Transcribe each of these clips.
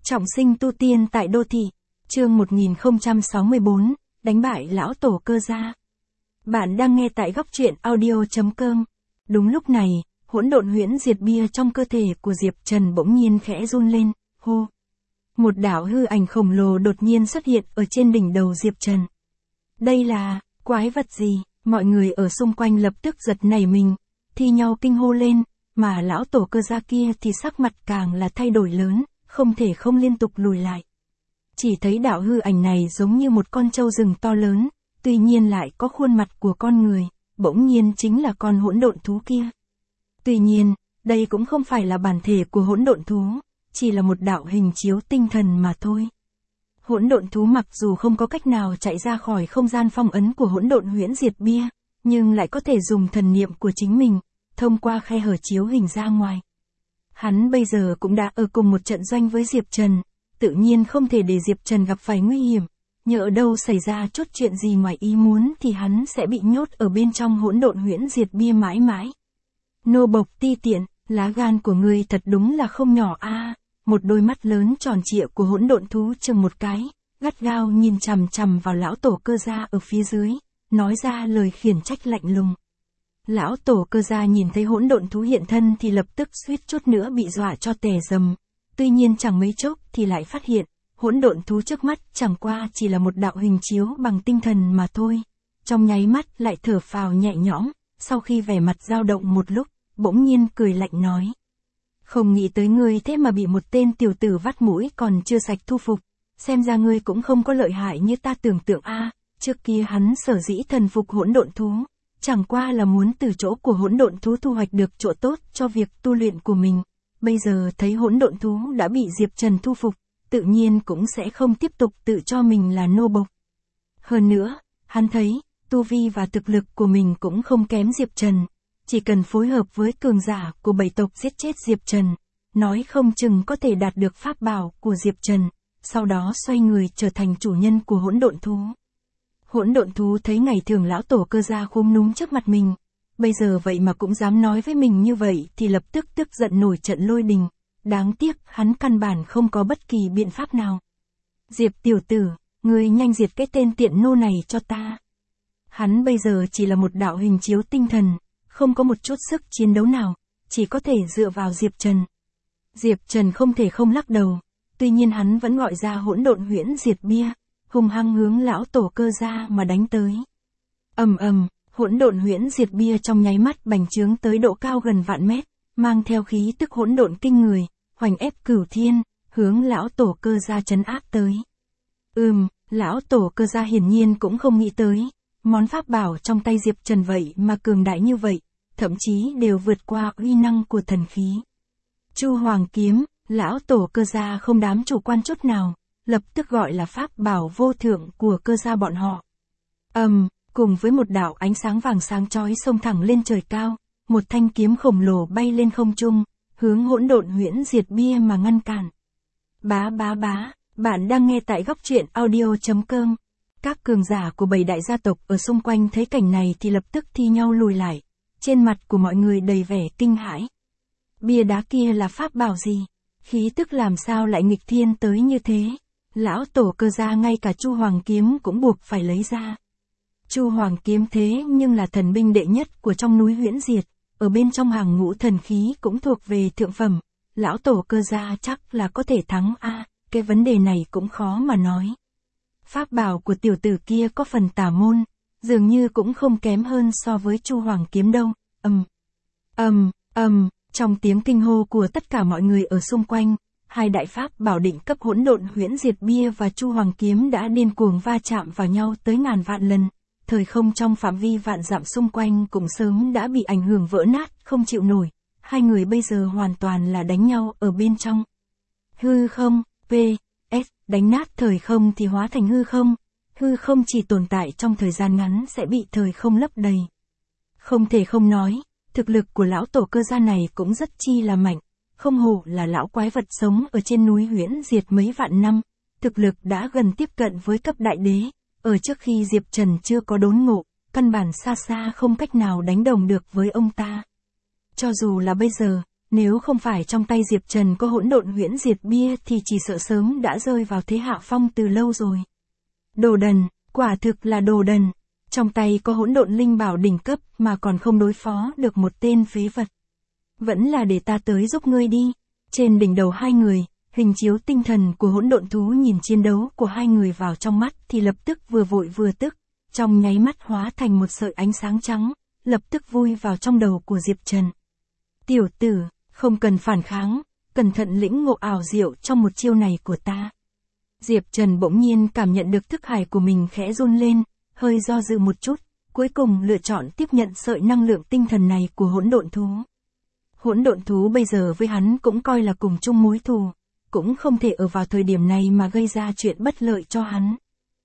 Trọng sinh tu tiên tại đô thị, chương 1064, đánh bại lão tổ Cơ gia. Bạn đang nghe tại góc truyện audio.com. Đúng lúc này, hỗn độn huyễn diệt bia trong cơ thể của Diệp Trần bỗng nhiên khẽ run lên, hô. Một đạo hư ảnh khổng lồ đột nhiên xuất hiện ở trên đỉnh đầu Diệp Trần. Đây là, quái vật gì? Mọi người ở xung quanh lập tức giật nảy mình, thi nhau kinh hô lên, mà lão tổ Cơ gia kia thì sắc mặt càng là thay đổi lớn, không thể không liên tục lùi lại. Chỉ thấy đạo hư ảnh này giống như một con trâu rừng to lớn, tuy nhiên lại có khuôn mặt của con người, bỗng nhiên chính là con hỗn độn thú kia. Tuy nhiên, đây cũng không phải là bản thể của hỗn độn thú, chỉ là một đạo hình chiếu tinh thần mà thôi. Hỗn độn thú mặc dù không có cách nào chạy ra khỏi không gian phong ấn của hỗn độn huyễn diệt bia, nhưng lại có thể dùng thần niệm của chính mình, thông qua khe hở chiếu hình ra ngoài. Hắn bây giờ cũng đã ở cùng một trận doanh với Diệp Trần, tự nhiên không thể để Diệp Trần gặp phải nguy hiểm, nhỡ đâu xảy ra chút chuyện gì ngoài ý muốn thì hắn sẽ bị nhốt ở bên trong hỗn độn huyễn diệt bia mãi mãi. Nô bộc ti tiện, lá gan của ngươi thật đúng là không nhỏ a. Một đôi mắt lớn tròn trịa của hỗn độn thú chừng một cái, gắt gao nhìn chằm chằm vào lão tổ Cơ gia ở phía dưới, nói ra lời khiển trách lạnh lùng. Lão tổ Cơ gia nhìn thấy hỗn độn thú hiện thân thì lập tức suýt chút nữa bị dọa cho tè rầm. Tuy nhiên chẳng mấy chốc thì lại phát hiện, hỗn độn thú trước mắt chẳng qua chỉ là một đạo hình chiếu bằng tinh thần mà thôi. Trong nháy mắt lại thở phào nhẹ nhõm, sau khi vẻ mặt dao động một lúc, bỗng nhiên cười lạnh nói. Không nghĩ tới ngươi thế mà bị một tên tiểu tử vắt mũi còn chưa sạch thu phục, xem ra ngươi cũng không có lợi hại như ta tưởng tượng a. Trước kia hắn sở dĩ thần phục hỗn độn thú, chẳng qua là muốn từ chỗ của hỗn độn thú thu hoạch được chỗ tốt cho việc tu luyện của mình. Bây giờ thấy hỗn độn thú đã bị Diệp Trần thu phục, tự nhiên cũng sẽ không tiếp tục tự cho mình là nô bộc. Hơn nữa, hắn thấy, tu vi và thực lực của mình cũng không kém Diệp Trần. Chỉ cần phối hợp với cường giả của bảy tộc giết chết Diệp Trần, nói không chừng có thể đạt được pháp bảo của Diệp Trần, sau đó xoay người trở thành chủ nhân của hỗn độn thú. Hỗn độn thú thấy ngày thường lão tổ Cơ gia khúm núm trước mặt mình, bây giờ vậy mà cũng dám nói với mình như vậy thì lập tức tức giận nổi trận lôi đình, đáng tiếc hắn căn bản không có bất kỳ biện pháp nào. Diệp tiểu tử, ngươi nhanh diệt cái tên tiện nô này cho ta. Hắn bây giờ chỉ là một đạo hình chiếu tinh thần, không có một chút sức chiến đấu nào, chỉ có thể dựa vào Diệp Trần. Diệp Trần không thể không lắc đầu, tuy nhiên hắn vẫn gọi ra hỗn độn huyễn diệt bia, hung hăng hướng lão tổ Cơ gia mà đánh tới. Ầm ầm, hỗn độn huyễn diệt bia trong nháy mắt bành trướng tới độ cao gần vạn mét, mang theo khí tức hỗn độn kinh người, hoành ép cửu thiên, hướng lão tổ Cơ gia trấn áp tới. Lão tổ Cơ gia hiển nhiên cũng không nghĩ tới, món pháp bảo trong tay Diệp Trần vậy mà cường đại như vậy, thậm chí đều vượt qua uy năng của thần khí. Chu Hoàng kiếm, lão tổ Cơ gia không dám chủ quan chút nào, lập tức gọi là pháp bảo vô thượng của Cơ gia bọn họ. Cùng với một đạo ánh sáng vàng sáng chói xông thẳng lên trời cao, một thanh kiếm khổng lồ bay lên không trung, hướng hỗn độn huyễn diệt bia mà ngăn cản. Bá, bạn đang nghe tại góc truyện audio.com. Các cường giả của bảy đại gia tộc ở xung quanh thấy cảnh này thì lập tức thi nhau lùi lại, trên mặt của mọi người đầy vẻ kinh hãi. Bia đá kia là pháp bảo gì? Khí tức làm sao lại nghịch thiên tới như thế? Lão tổ Cơ gia ngay cả Chu Hoàng kiếm cũng buộc phải lấy ra. Chu Hoàng kiếm thế nhưng là thần binh đệ nhất của trong núi huyễn diệt, ở bên trong hàng ngũ thần khí cũng thuộc về thượng phẩm. Lão tổ Cơ gia chắc là có thể thắng a, cái vấn đề này cũng khó mà nói. Pháp bảo của tiểu tử kia có phần tà môn, dường như cũng không kém hơn so với Chu Hoàng kiếm đâu. Trong tiếng kinh hô của tất cả mọi người ở xung quanh, hai đại pháp bảo định cấp hỗn độn huyễn diệt bia và Chu Hoàng kiếm đã điên cuồng va chạm vào nhau tới ngàn vạn lần. Thời không trong phạm vi vạn dặm xung quanh cũng sớm đã bị ảnh hưởng vỡ nát, không chịu nổi. Hai người bây giờ hoàn toàn là đánh nhau ở bên trong. Hư không, đánh nát thời không thì hóa thành hư không. Hư không chỉ tồn tại trong thời gian ngắn sẽ bị thời không lấp đầy. Không thể không nói, thực lực của lão tổ Cơ gia này cũng rất chi là mạnh. Không hổ là lão quái vật sống ở trên núi huyễn diệt mấy vạn năm. Thực lực đã gần tiếp cận với cấp đại đế. Ở trước khi Diệp Trần chưa có đốn ngộ, căn bản xa xa không cách nào đánh đồng được với ông ta. Cho dù là bây giờ, nếu không phải trong tay Diệp Trần có hỗn độn huyễn diệt bia thì chỉ sợ sớm đã rơi vào thế hạ phong từ lâu rồi. Đồ đần, quả thực là đồ đần. Trong tay có hỗn độn linh bảo đỉnh cấp mà còn không đối phó được một tên phế vật. Vẫn là để ta tới giúp ngươi đi. Trên đỉnh đầu hai người, hình chiếu tinh thần của hỗn độn thú nhìn chiến đấu của hai người vào trong mắt thì lập tức vừa vội vừa tức, trong nháy mắt hóa thành một sợi ánh sáng trắng, lập tức vui vào trong đầu của Diệp Trần. Tiểu tử, không cần phản kháng, cẩn thận lĩnh ngộ ảo diệu trong một chiêu này của ta. Diệp Trần bỗng nhiên cảm nhận được thức hải của mình khẽ run lên, hơi do dự một chút, cuối cùng lựa chọn tiếp nhận sợi năng lượng tinh thần này của hỗn độn thú. Hỗn độn thú bây giờ với hắn cũng coi là cùng chung mối thù, cũng không thể ở vào thời điểm này mà gây ra chuyện bất lợi cho hắn.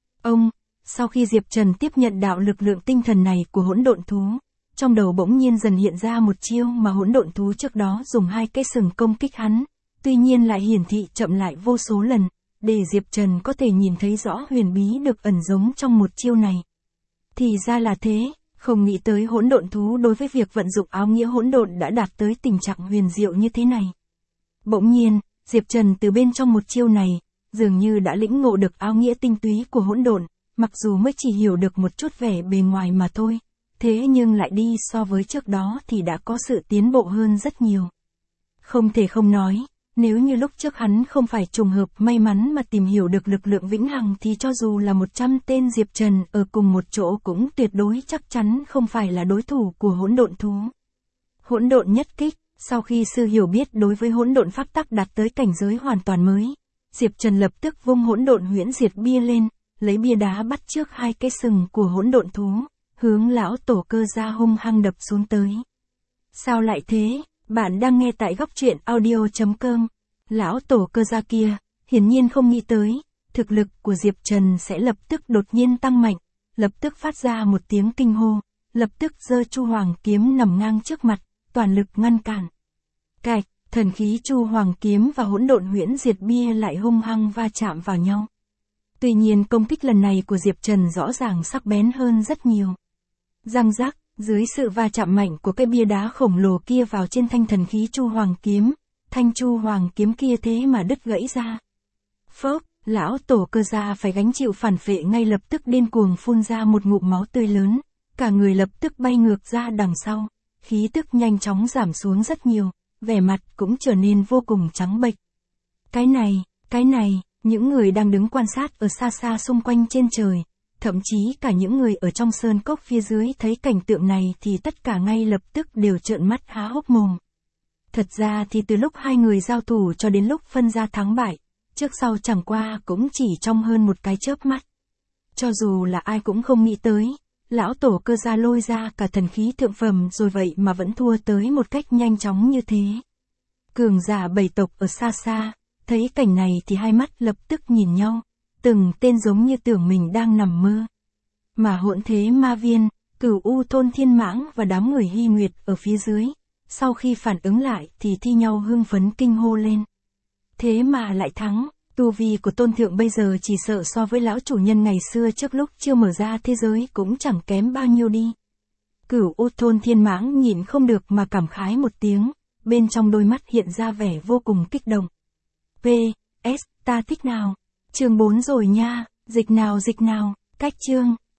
Sau khi Diệp Trần tiếp nhận đạo lực lượng tinh thần này của hỗn độn thú, trong đầu bỗng nhiên dần hiện ra một chiêu mà hỗn độn thú trước đó dùng hai cái sừng công kích hắn, tuy nhiên lại hiển thị chậm lại vô số lần, để Diệp Trần có thể nhìn thấy rõ huyền bí được ẩn giấu trong một chiêu này. Thì ra là thế, không nghĩ tới hỗn độn thú đối với việc vận dụng áo nghĩa hỗn độn đã đạt tới tình trạng huyền diệu như thế này. Bỗng nhiên, Diệp Trần từ bên trong một chiêu này, dường như đã lĩnh ngộ được áo nghĩa tinh túy của hỗn độn, mặc dù mới chỉ hiểu được một chút vẻ bề ngoài mà thôi, thế nhưng lại đi so với trước đó thì đã có sự tiến bộ hơn rất nhiều. Không thể không nói, nếu như lúc trước hắn không phải trùng hợp may mắn mà tìm hiểu được lực lượng vĩnh hằng thì cho dù là 100 tên Diệp Trần ở cùng một chỗ cũng tuyệt đối chắc chắn không phải là đối thủ của hỗn độn thú. Hỗn độn nhất kích, sau khi sư hiểu biết đối với hỗn độn pháp tắc đạt tới cảnh giới hoàn toàn mới, Diệp Trần lập tức vung hỗn độn huyễn diệt bia lên, lấy bia đá bắt trước hai cái sừng của hỗn độn thú, hướng lão tổ Cơ Gia hung hăng đập xuống tới. Sao lại thế? Bạn đang nghe tại góc truyện audio.com. Lão tổ Cơ Gia kia, hiển nhiên không nghĩ tới, thực lực của Diệp Trần sẽ lập tức đột nhiên tăng mạnh, lập tức phát ra một tiếng kinh hô, lập tức giơ Chu Hoàng kiếm nằm ngang trước mặt, toàn lực ngăn cản. Cạch, thần khí Chu Hoàng kiếm và hỗn độn huyễn diệt bia lại hung hăng va chạm vào nhau. Tuy nhiên công kích lần này của Diệp Trần rõ ràng sắc bén hơn rất nhiều. Răng rắc, dưới sự va chạm mạnh của cái bia đá khổng lồ kia vào trên thanh thần khí Chu Hoàng kiếm, thanh Chu Hoàng kiếm kia thế mà đứt gãy ra. Phốc, lão tổ Cơ Gia phải gánh chịu phản phệ ngay lập tức điên cuồng phun ra một ngụm máu tươi lớn, cả người lập tức bay ngược ra đằng sau, khí tức nhanh chóng giảm xuống rất nhiều, vẻ mặt cũng trở nên vô cùng trắng bệch. Cái này, những người đang đứng quan sát ở xa xa xung quanh trên trời, thậm chí cả những người ở trong sơn cốc phía dưới thấy cảnh tượng này thì tất cả ngay lập tức đều trợn mắt há hốc mồm. Thật ra thì từ lúc hai người giao thủ cho đến lúc phân ra thắng bại, trước sau chẳng qua cũng chỉ trong hơn một cái chớp mắt. Cho dù là ai cũng không nghĩ tới, lão tổ Cơ Gia lôi ra cả thần khí thượng phẩm rồi vậy mà vẫn thua tới một cách nhanh chóng như thế. Cường giả bảy tộc ở xa xa, thấy cảnh này thì hai mắt lập tức nhìn nhau, từng tên giống như tưởng mình đang nằm mơ. Mà Hỗn Thế Ma Viên, Cửu U Thôn Thiên Mãng và đám người Hy Nguyệt ở phía dưới, sau khi phản ứng lại thì thi nhau hưng phấn kinh hô lên. Thế mà lại thắng, tu vi của Tôn Thượng bây giờ chỉ sợ so với lão chủ nhân ngày xưa trước lúc chưa mở ra thế giới cũng chẳng kém bao nhiêu đi. Cửu U Thôn Thiên Mãng nhìn không được mà cảm khái một tiếng, bên trong đôi mắt hiện ra vẻ vô cùng kích động. PS, ta thích nào. Chương 4 rồi nha, dịch nào, cách chương.